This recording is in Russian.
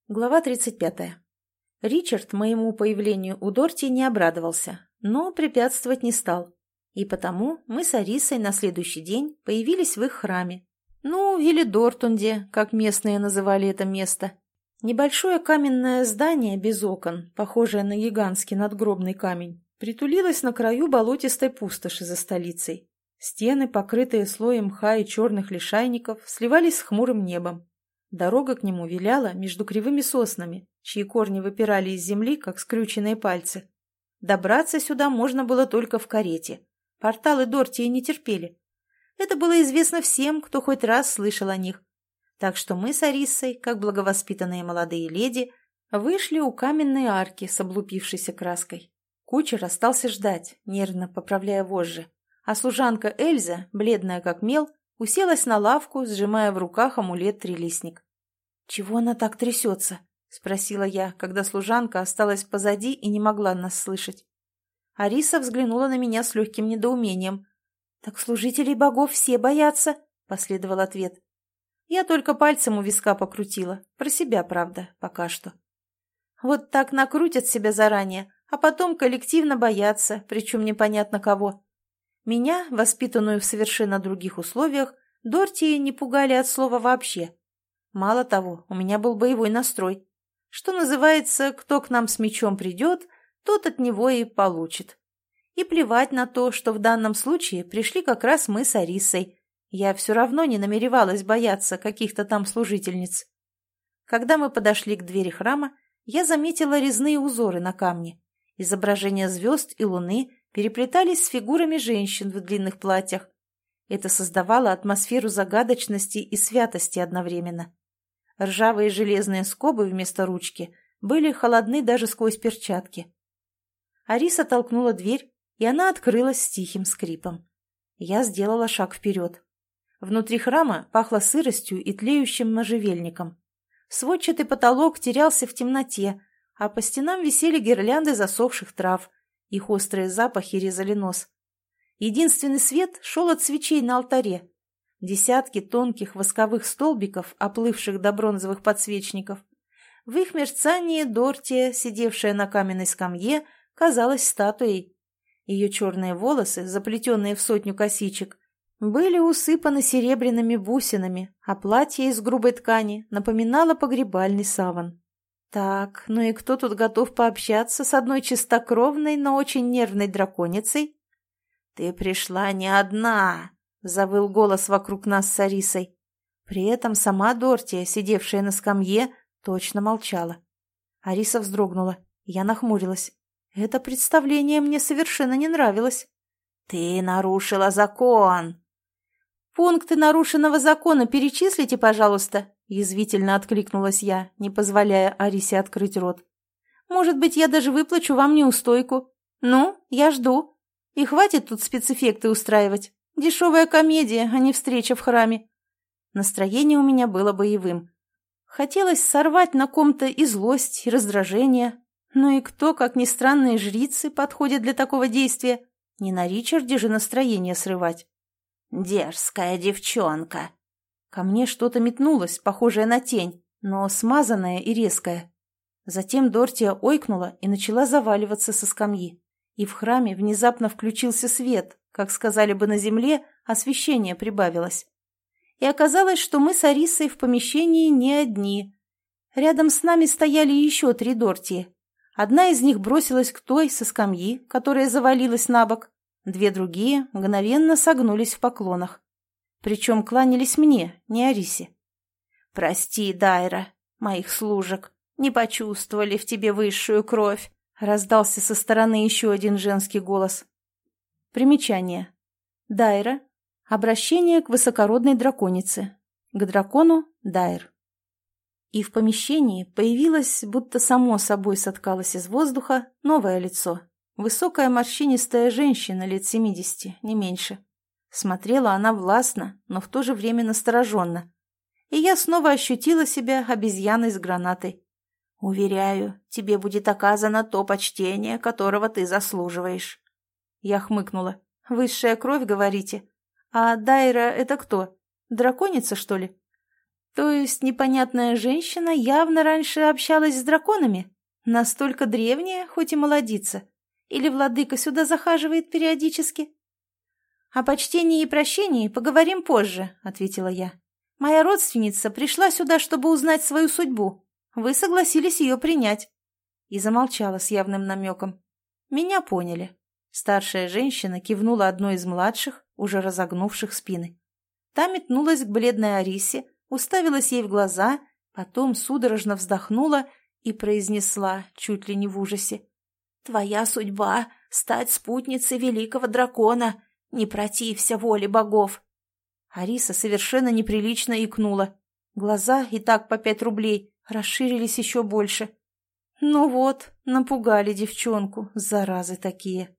Глава 35. Ричард моему появлению у Дорти не обрадовался, но препятствовать не стал. И потому мы с Арисой на следующий день появились в их храме. Ну, или Дортунде, как местные называли это место. Небольшое каменное здание без окон, похожее на гигантский надгробный камень, притулилось на краю болотистой пустоши за столицей. Стены, покрытые слоем мха и черных лишайников, сливались с хмурым небом. Дорога к нему виляла между кривыми соснами, чьи корни выпирали из земли, как скрюченные пальцы. Добраться сюда можно было только в карете. Порталы Дортии не терпели. Это было известно всем, кто хоть раз слышал о них. Так что мы с Ариссой, как благовоспитанные молодые леди, вышли у каменной арки с облупившейся краской. Кучер остался ждать, нервно поправляя вожжи, а служанка Эльза, бледная как мел, уселась на лавку, сжимая в руках амулет-трилистник. «Чего она так трясется?» — спросила я, когда служанка осталась позади и не могла нас слышать. Ариса взглянула на меня с легким недоумением. «Так служителей богов все боятся?» — последовал ответ. Я только пальцем у виска покрутила, про себя, правда, пока что. Вот так накрутят себя заранее, а потом коллективно боятся, причем непонятно кого. Меня, воспитанную в совершенно других условиях, Дортии не пугали от слова вообще. Мало того, у меня был боевой настрой. Что называется, кто к нам с мечом придет, тот от него и получит. И плевать на то, что в данном случае пришли как раз мы с Арисой. Я все равно не намеревалась бояться каких-то там служительниц. Когда мы подошли к двери храма, я заметила резные узоры на камне. Изображения звезд и луны переплетались с фигурами женщин в длинных платьях. Это создавало атмосферу загадочности и святости одновременно. Ржавые железные скобы вместо ручки были холодны даже сквозь перчатки. Ариса толкнула дверь, и она открылась с тихим скрипом. Я сделала шаг вперед. Внутри храма пахло сыростью и тлеющим можжевельником. Сводчатый потолок терялся в темноте, а по стенам висели гирлянды засохших трав. Их острые запахи резали нос. Единственный свет шел от свечей на алтаре. Десятки тонких восковых столбиков, оплывших до бронзовых подсвечников. В их мерцании Дортия, сидевшая на каменной скамье, казалась статуей. Ее черные волосы, заплетенные в 100 косичек, были усыпаны серебряными бусинами, а платье из грубой ткани напоминало погребальный саван. Так, ну и кто тут готов пообщаться с одной чистокровной, но очень нервной драконицей? «Ты пришла не одна!» — завыл голос вокруг нас с Арисой. При этом сама Дортия, сидевшая на скамье, точно молчала. Ариса вздрогнула. Я нахмурилась. Это представление мне совершенно не нравилось. «Ты нарушила закон!» «Пункты нарушенного закона перечислите, пожалуйста!» — язвительно откликнулась я, не позволяя Арисе открыть рот. «Может быть, я даже выплачу вам неустойку. Ну, я жду. И хватит тут спецэффекты устраивать. Дешевая комедия, а не встреча в храме». Настроение у меня было боевым. Хотелось сорвать на ком-то и злость, и раздражение. Ну и кто, как ни странные жрицы, подходит для такого действия? Не на Ричарде же настроение срывать. «Дерзкая девчонка!» Ко мне что-то метнулось, похожее на тень, но смазанное и резкое. Затем Дортия ойкнула и начала заваливаться со скамьи. И в храме внезапно включился свет, как сказали бы на земле, освещение прибавилось. И оказалось, что мы с Арисой в помещении не одни. Рядом с нами стояли еще 3 Дортии. Одна из них бросилась к той со скамьи, которая завалилась на бок. 2 другие мгновенно согнулись в поклонах. Причем кланялись мне, не Арисе. «Прости, Дайра, моих служек, не почувствовали в тебе высшую кровь», — раздался со стороны еще один женский голос. Примечание. Дайра. Обращение к высокородной драконице. К дракону — Дайр. И в помещении появилось, будто само собой соткалось из воздуха, новое лицо. Высокая морщинистая женщина лет 70, не меньше. Смотрела она властно, но в то же время настороженно. И я снова ощутила себя обезьяной с гранатой. «Уверяю, тебе будет оказано то почтение, которого ты заслуживаешь». Я хмыкнула. «Высшая кровь, говорите? А Дайра — это кто? Драконица, что ли?» То есть непонятная женщина явно раньше общалась с драконами? Настолько древняя, хоть и молодица? Или владыка сюда захаживает периодически? «О почтении и прощении поговорим позже», — ответила я. «Моя родственница пришла сюда, чтобы узнать свою судьбу. Вы согласились ее принять». И замолчала с явным намеком. Меня поняли. Старшая женщина кивнула одной из младших, уже разогнувших спины. Та метнулась к бледной Арисе, уставилась ей в глаза, потом судорожно вздохнула и произнесла, чуть ли не в ужасе: «Твоя судьба — стать спутницей великого дракона. Не протився воле богов». Ариса совершенно неприлично икнула. Глаза, и так по 5 рублей, расширились еще больше. Ну вот, напугали девчонку, заразы такие.